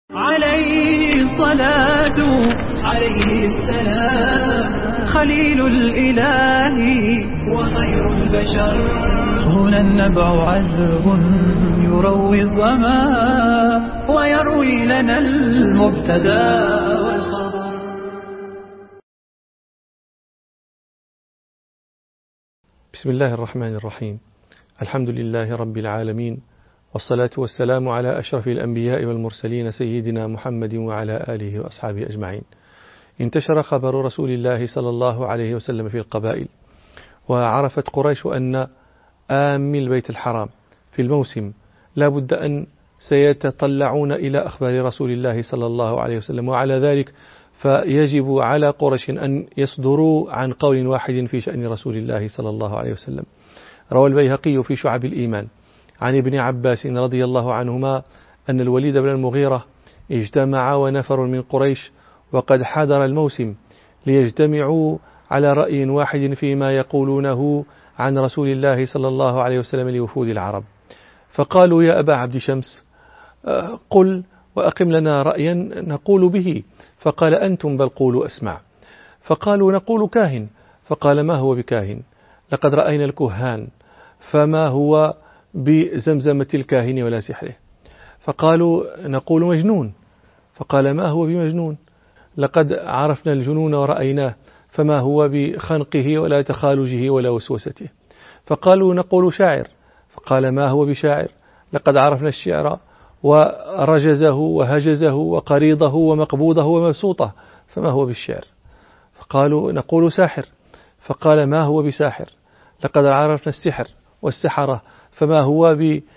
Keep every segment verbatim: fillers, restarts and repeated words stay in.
عليه الصلاة عليه السلام خليل الإله وخير البشر. هنا النبع عذب يروي الظما ويروي لنا المبتدا والخبر. بسم الله الرحمن الرحيم. الحمد لله رب العالمين، والصلاة والسلام على أشرف الأنبياء والمرسلين سيدنا محمد وعلى آله وأصحابه أجمعين. انتشر خبر رسول الله صلى الله عليه وسلم في القبائل، وعرفت قريش أن آمي البيت الحرام في الموسم لا بد أن سيتطلعون إلى أخبار رسول الله صلى الله عليه وسلم، وعلى ذلك فيجب على قريش أن يصدروا عن قول واحد في شأن رسول الله صلى الله عليه وسلم. روى البيهقي في شعب الإيمان عن ابن عباس رضي الله عنهما أن الوليد بن المغيرة اجتمع ونفر من قريش وقد حضر الموسم ليجتمعوا على رأي واحد فيما يقولونه عن رسول الله صلى الله عليه وسلم لوفود العرب، فقالوا: يا أبا عبد شمس، قل وأقم لنا رأيا نقول به. فقال: أنتم بل قولوا أسمع. فقالوا: نقول كاهن. فقال: ما هو بكاهن؟ لقد رأينا الكهان، فما هو بزمزمة الكاهن ولا سحره. فقالوا: نقول مجنون. فقال: ما هو بمجنون؟ لقد عرفنا الجنون ورأيناه، فما هو بخنقه ولا تخالجه ولا وسوسته. فقالوا: نقول شاعر. فقال: ما هو بشاعر؟ لقد عرفنا الشعر ورجزه وهجزه وقريضه ومقبوضه ومبسوطه، فما هو بالشعر؟ فقالوا: نقول ساحر. فقال: ما هو بساحر؟ لقد عرفنا السحر والسحرة، فما هو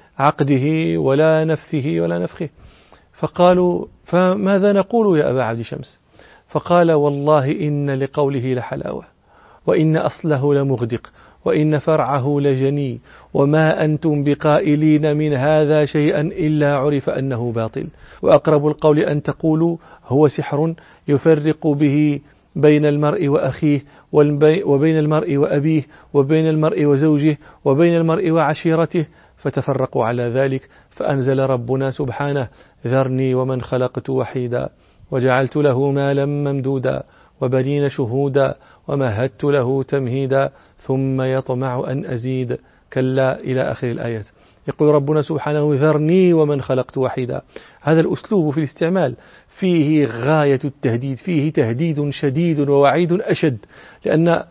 بعقده ولا نفثه ولا نفخه. فقالوا: فماذا نقول يا أبا عبد شمس؟ فقال: والله إن لقوله لحلاوة، وإن أصله لمغدق، وإن فرعه لجني، وما أنتم بقائلين من هذا شيئا إلا عرف أنه باطل، وأقرب القول أن تقولوا هو سحر يفرق به بين المرء وأخيه، وبين المرء وأبيه، وبين المرء وزوجه، وبين المرء وعشيرته، فتفرقوا على ذلك. فأنزل ربنا سبحانه: ذرني ومن خلقت وحيدا وجعلت له مالا ممدودا وبنين شهودا ومهدت له تمهيدا ثم يطمع أن أزيد كلا إلى آخر الآيات. يقول ربنا سبحانه: ذرني ومن خلقت وحيدا. هذا الأسلوب في الاستعمال فيه غاية التهديد، فيه تهديد شديد ووعيد أشد، لأن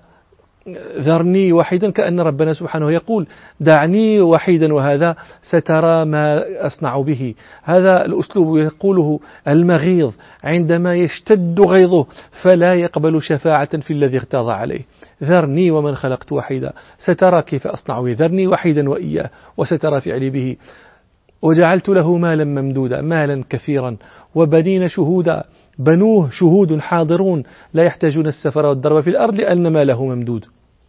ذرني وحيدا كأن ربنا سبحانه يقول: دعني وحيدا وهذا سترى ما أصنع به. هذا الأسلوب يقوله المغيظ عندما يشتد غيظه فلا يقبل شفاعة في الذي اغتاظ عليه. ذرني ومن خلقت وحيدا، سترى كيف أصنع به، ذرني وحيدا وإياه وسترى فعلي به. وجعلت له مالا ممدودا، مالا كثيرا، وبنين شهودا، بنوه شهود حاضرون لا يحتاجون السفر والضرب في الأرض لأن ماله ممدود.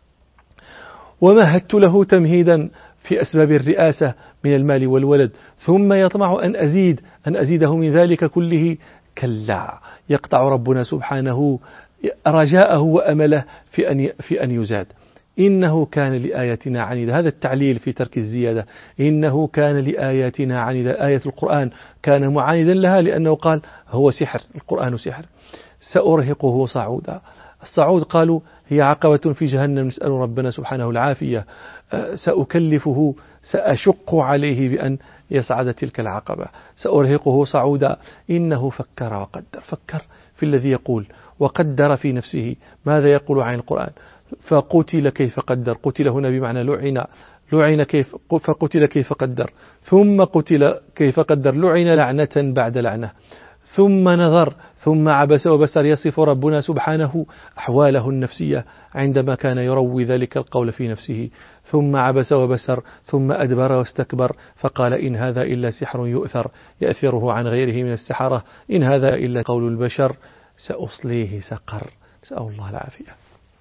ومهدت له تمهيدا في أسباب الرئاسة من المال والولد، ثم يطمع أن أزيد أن أزيده من ذلك كله. كلا، يقطع ربنا سبحانه رجاءه وأمله في أن في أن يزاد. إنه كان لآياتنا عنيدا. هذا التعليل في ترك الزيادة. إنه كان لآياتنا عنيدا. آية القرآن كان معاندا لها لأنه قال هو سحر، القرآن سحر. سأرهقه صعودا. الصعود قالوا هي عقبة في جهنم، نسأل ربنا سبحانه العافية. سأكلفه، سأشق عليه بأن يصعد تلك العقبة. سأرهقه صعودا. إنه فكر وقدر. فكر في الذي يقول، وقدر في نفسه. ماذا يقول عن القرآن؟ فقتل كيف قدر. قتل هنا بمعنى لعن. لعن كيف، فقتل كيف قدر. ثم قتل كيف قدر، لعن لعنة بعد لعنة. ثم نظر، ثم عبس وبسر. يصف ربنا سبحانه أحواله النفسية عندما كان يروي ذلك القول في نفسه. ثم عبس وبسر، ثم أدبر واستكبر، فقال: إن هذا إلا سحر يؤثر يأثره عن غيره من السحرة، إن هذا إلا قول البشر، سأصليه سقر. نسأل الله العافية.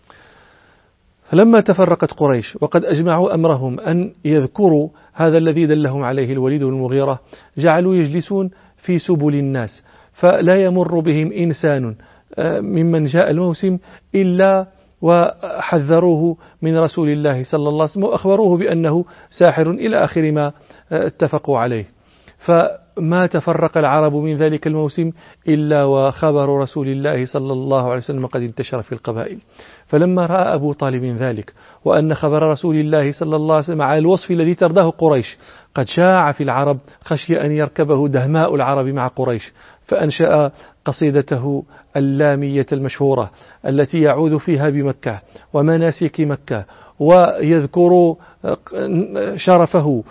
فلما تفرقت قريش وقد أجمعوا أمرهم أن يذكروا هذا الذي دلهم عليه الوليد بن المغيرة، جعلوا يجلسون في سبل الناس، فلا يمر بهم إنسان ممن جاء الموسم إلا وحذروه من رسول الله صلى الله عليه وسلم وأخبروه بأنه ساحر إلى آخر ما اتفقوا عليه. ف وما تفرق العرب من ذلك الموسم إلا وخبر رسول الله صلى الله عليه وسلم قد انتشر في القبائل. فلما رأى أبو طالب ذلك وأن خبر رسول الله صلى الله عليه وسلم على الوصف الذي ترضاه قريش قد شاع في العرب، خشي أن يركبه دهماء العرب مع قريش، فأنشأ قصيدته اللامية المشهورة التي يعود فيها بمكة ومناسك مكة ويذكر شرفه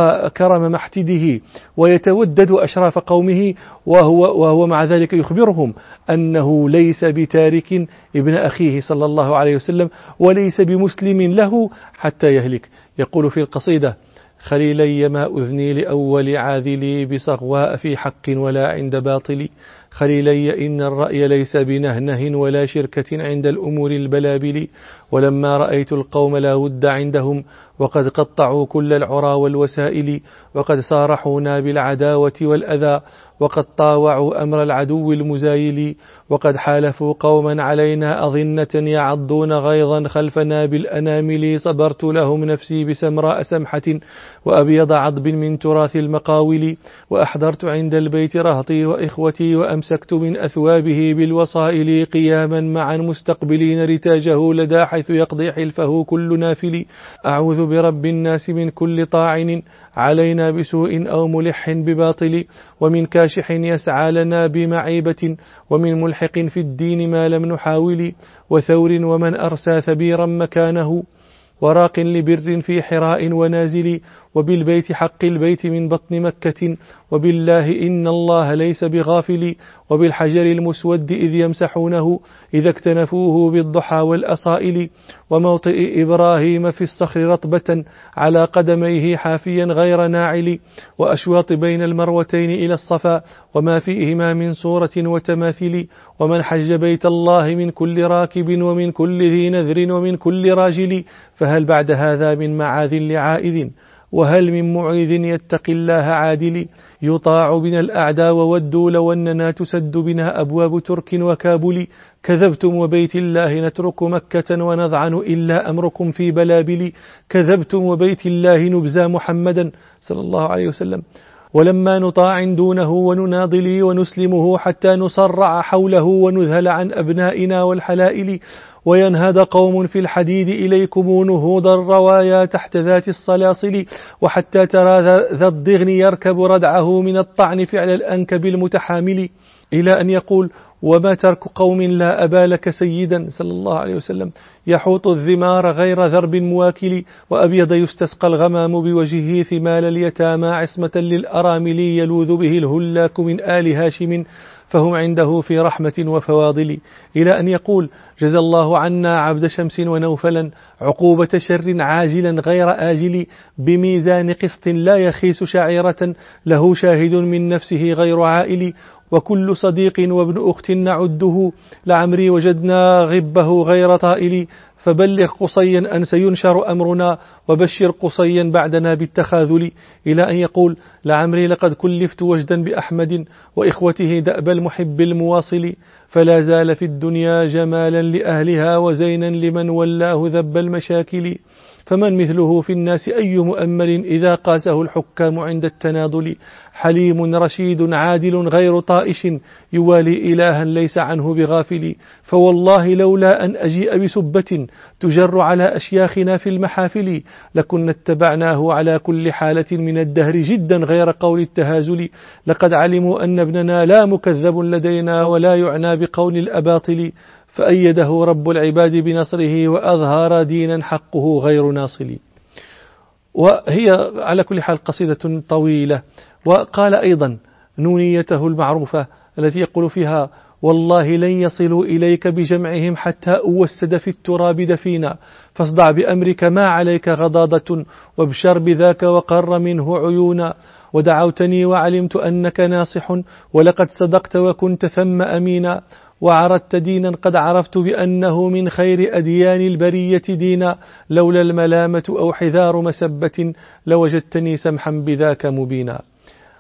وكرم محتده ويتودد أشراف قومه، وهو, وهو مع ذلك يخبرهم أنه ليس بتارك ابن أخيه صلى الله عليه وسلم وليس بمسلم له حتى يهلك. يقول في القصيدة: خليلي ما أذني لأول عاذلي بصغواء في حق ولا عند باطل، خليلي إن الرأي ليس بنهنه ولا شركة عند الأمور البلابل، ولما رأيت القوم لا ود عندهم وقد قطعوا كل العرى والوسائل، وقد صارحونا بالعداوة والأذى وقد طاوعوا أمر العدو المزايل، وقد حالفوا قوما علينا أظنة يعضون غيظا خلفنا بالأنامل، صبرت لهم نفسي بسمراء سمحة وأبيض عضب من تراث المقاول، وأحضرت عند البيت رهطي وإخوتي وأمسكت من أثوابه بالوصائل، قياما معا مستقبلين رتاجه لدى حيث يقضي حلفه كل نافل، أعوذ برب الناس من كل طاعن علينا بسوء أو ملح بباطل، ومن كاشح يسعى لنا بمعيبة، ومن ملحق في الدين ما لم نحاول، وثور ومن أرسى ثبيرا مكانه، وراق لبر في حراء ونازل، وبالبيت حق البيت من بطن مكة، وبالله إن الله ليس بغافل، وبالحجر المسود إذ يمسحونه إذا اكتنفوه بالضحى والأصائل، وموطئ إبراهيم في الصخر رطبة على قدميه حافيا غير ناعل، وأشواط بين المروتين إلى الصفا وما فيهما من صورة وتماثيل، ومن حج بيت الله من كل راكب ومن كل ذي نذر ومن كل راجل، فهل بعد هذا من معاذ لعائذ، وهل من معيذ يتقي الله عادل، يطاع بنا الأعداء وودوا لو أننا تسد بنا أبواب ترك وكابل، كذبتم وبيت الله نترك مكة ونضعن إلا أمركم في بلابل، كذبتم وبيت الله نبزى محمدا صلى الله عليه وسلم، ولما نطاع دونه ونناضل ونسلمه حتى نصرع حوله ونذهل عن أبنائنا والحلائل، وينهد قوم في الحديد إليكم نهوض الروايا تحت ذات الصلاصل، وحتى ترى ذا الضغن يركب ردعه من الطعن فعل الأنكب المتحامل، إلى أن يقول: وما ترك قوم لا أبا لك سيدا صلى الله عليه وسلم، يحوط الذمار غير ذرب مواكل، وأبيض يستسقى الغمام بوجهه ثمال اليتامى عصمة للأرامل، يلوذ به الهلاك من آل هاشم فهم عنده في رحمة وفواضل، إلى أن يقول: جزى الله عنا عبد شمس ونوفلا عقوبة شر عاجلا غير آجل، بميزان قسط لا يخيس شعيرة له شاهد من نفسه غير عائل، وكل صديق وابن أخت نعده لعمري وجدنا غبه غير طائل، فبلغ قصيا أن سينشر أمرنا وبشر قصيا بعدنا بالتخاذل، إلى أن يقول: لعمري لقد كلفت وجدا بأحمد وإخوته دأب المحب المواصل، فلا زال في الدنيا جمالا لأهلها وزينا لمن ولاه ذب المشاكل، فمن مثله في الناس أي مؤمل إذا قاسه الحكام عند التناضل، حليم رشيد عادل غير طائش يوالي إلها ليس عنه بغافل، فوالله لولا أن أجيء بسبة تجر على أشياخنا في المحافل لكنا اتبعناه على كل حالة من الدهر جدا غير قول التهازل، لقد علموا أن ابننا لا مكذب لدينا ولا يعنى بقول الأباطل، فأيده رب العباد بنصره وأظهر دينا حقه غير ناصل. وهي على كل حال قصيدة طويلة. وقال أيضا نونيته المعروفة التي يقول فيها: والله لن يصلوا إليك بجمعهم حتى أوسد في التراب دفينا، فاصدع بأمرك ما عليك غضاضة وابشر بذاك وقر منه عيونا، ودعوتني وعلمت أنك ناصح ولقد صدقت وكنت ثم أمينا، وعرضت دينا قد عرفت بأنه من خير أديان البرية دينا، لولا الملامة أو حذار مسبة لوجدتني سمحا بذاك مبينا.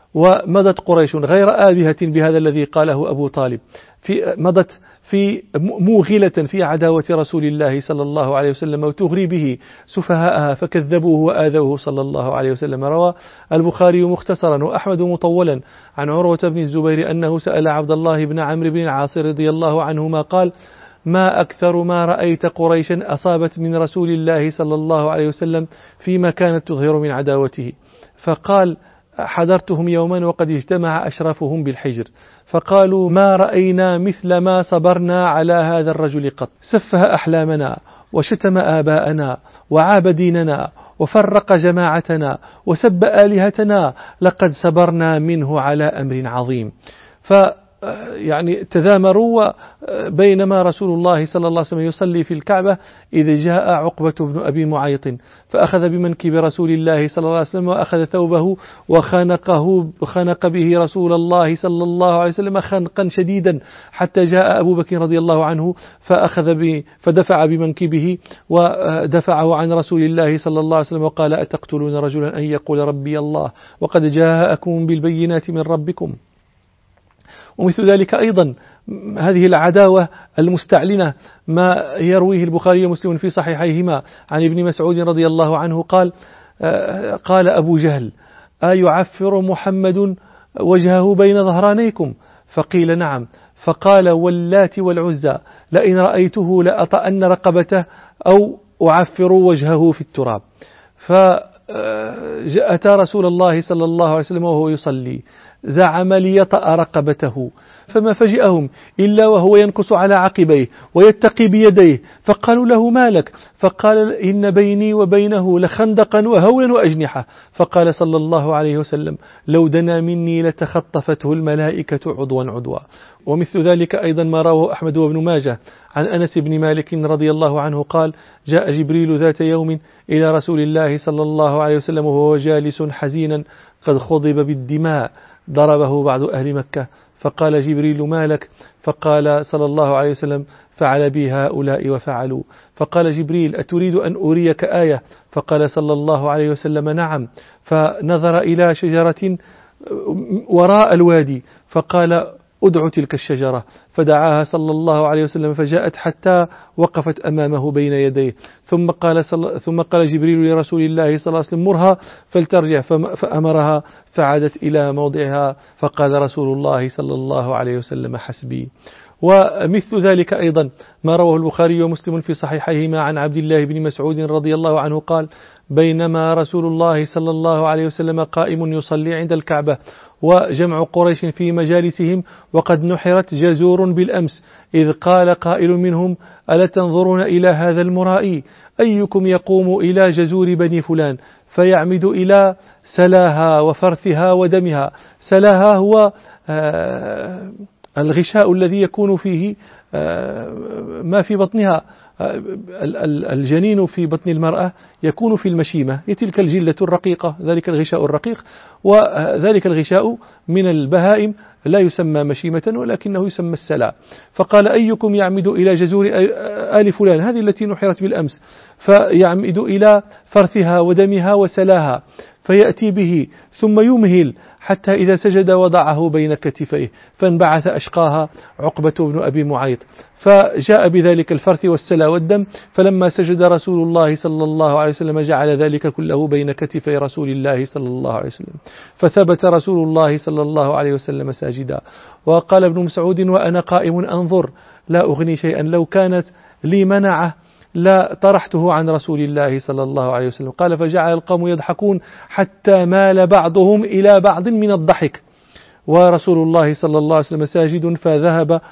ومضت قريش غير آبهة بهذا الذي قاله أبو طالب، في مضت في موغلة في عداوة رسول الله صلى الله عليه وسلم وتغري به سفهاءها فكذبوه وآذوه صلى الله عليه وسلم. روى البخاري مختصرا وأحمد مطولا عن عروة بن الزبير أنه سأل عبد الله بن عمرو بن العاص رضي الله عنهما قال: ما أكثر ما رأيت قريشا أصابت من رسول الله صلى الله عليه وسلم فيما كانت تظهر من عداوته؟ فقال: حضرتهم يوما وقد اجتمع أشرفهم بالحجر فقالوا: ما رأينا مثل ما صبرنا على هذا الرجل قط، سفه أحلامنا وشتم آباءنا وعاب ديننا وفرق جماعتنا وسب آلهتنا، لقد صبرنا منه على أمر عظيم. ف يعني تذامروا بينما رسول الله صلى الله عليه وسلم يصلي في الكعبة إذ جاء عقبة بن أبي معيط فأخذ بمنكب رسول الله صلى الله عليه وسلم وأخذ ثوبه وخنقه خنق به رسول الله صلى الله عليه وسلم خنقا شديدا حتى جاء أبو بكر رضي الله عنه فأخذ ب فدفع بمنكبه ودفعه عن رسول الله صلى الله عليه وسلم وقال: أتقتلون رجلا أن يقول ربي الله وقد جاءكم بالبينات من ربكم؟ ومثل ذلك أيضا هذه العداوة المستعلنة ما يرويه البخاري ومسلم في صحيحيهما عن ابن مسعود رضي الله عنه قال: قال أبو جهل: أيعفر محمد وجهه بين ظهرانيكم؟ فقيل: نعم. فقال: واللات والعزى لئن رأيته لأطأن رقبته أو أعفر وجهه في التراب. فأتى رسول الله صلى الله عليه وسلم وهو يصلي زعم ليطأ رقبته، فما فجئهم إلا وهو ينكس على عقبيه ويتقي بيديه، فقالوا له: ما لك؟ فقال: إن بيني وبينه لخندقا وهولا وأجنحة. فقال صلى الله عليه وسلم: لو دنا مني لتخطفته الملائكة عضوا عضوا. ومثل ذلك أيضا ما رواه أحمد وابن ماجه عن أنس بن مالك رضي الله عنه قال: جاء جبريل ذات يوم إلى رسول الله صلى الله عليه وسلم وهو جالس حزينا قد خضب بالدماء ضربه بعض أهل مكة، فقال جبريل: ما لك؟ فقال صلى الله عليه وسلم: فعل بي هؤلاء وفعلوا. فقال جبريل: أتريد أن أريك آية؟ فقال صلى الله عليه وسلم: نعم. فنظر إلى شجرة وراء الوادي فقال: أدعو تلك الشجرة، فدعاها صلى الله عليه وسلم فجاءت حتى وقفت أمامه بين يديه، ثم قال, ثم قال جبريل لرسول الله صلى الله عليه وسلم: مرها فلترجع، فأمرها فعادت إلى موضعها، فقال رسول الله صلى الله عليه وسلم: حسبي. ومثل ذلك أيضا ما رواه البخاري ومسلم في صحيحيهما عن عبد الله بن مسعود رضي الله عنه قال: بينما رسول الله صلى الله عليه وسلم قائم يصلي عند الكعبة وجمع قريش في مجالسهم وقد نحرت جزور بالأمس، إذ قال قائل منهم: ألا تنظرون إلى هذا المرائي؟ أيكم يقوم إلى جزور بني فلان فيعمد إلى سلاها وفرثها ودمها؟ سلاها هو آه الغشاء الذي يكون فيه ما في بطنها، الجنين في بطن المرأة يكون في المشيمة، هي تلك الجلة الرقيقة، ذلك الغشاء الرقيق، وذلك الغشاء من البهائم لا يسمى مشيمة ولكنه يسمى السلا. فقال: أيكم يعمد إلى جزور آل فلان، هذه التي نحرت بالأمس، فيعمد إلى فرثها ودمها وسلاها، فيأتي به ثم يمهل حتى إذا سجد وضعه بين كتفيه، فانبعث أشقاها عقبة بن أبي معيط، فجاء بذلك الفرث والسلا والدم، فلما سجد رسول الله صلى الله عليه وسلم جعل ذلك كله بين كتفي رسول الله صلى الله عليه وسلم، فثبت رسول الله صلى الله عليه وسلم ساجدا. وقال ابن مسعود: وأنا قائم أنظر لا أغني شيئا، لو كانت لي منعه لا طرحته عن رسول الله صلى الله عليه وسلم. قال: فجعل القوم يضحكون حتى مال بعضهم إلى بعض من الضحك، ورسول الله صلى الله عليه وسلم ساجد، فذهب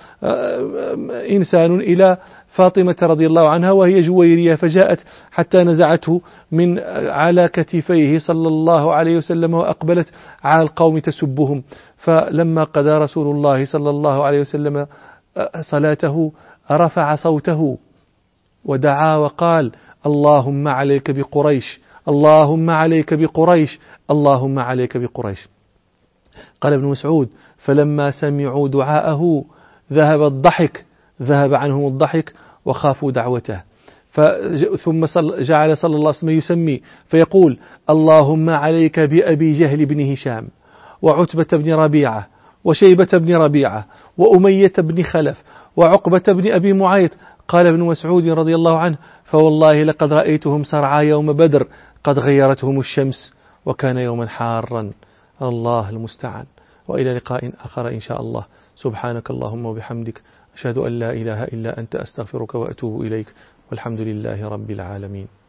إنسان إلى فاطمة رضي الله عنها وهي جويرية، فجاءت حتى نزعته من على كتفيه صلى الله عليه وسلم وأقبلت على القوم تسبهم. فلما قضى رسول الله صلى الله عليه وسلم صلاته رفع صوته ودعا وقال: اللهم عليك بقريش، اللهم عليك بقريش، اللهم عليك بقريش. قال ابن مسعود: فلما سمعوا دعاءه ذهب الضحك ذهب عنهم الضحك وخافوا دعوته. ثم جعل صلى الله عليه وسلم يسمي فيقول: اللهم عليك بأبي جهل بن هشام، وعتبة بن ربيعة وشيبة بن ربيعة وأمية بن خلف وعقبة بن أبي معيط. قال ابن مسعود رضي الله عنه: فوالله لقد رأيتهم سرعى يوم بدر قد غيرتهم الشمس وكان يوما حارا. الله المستعان. وإلى لقاء آخر إن شاء الله. سبحانك اللهم وبحمدك، أشهد أن لا إله إلا أنت، أستغفرك وأتوب إليك، والحمد لله رب العالمين.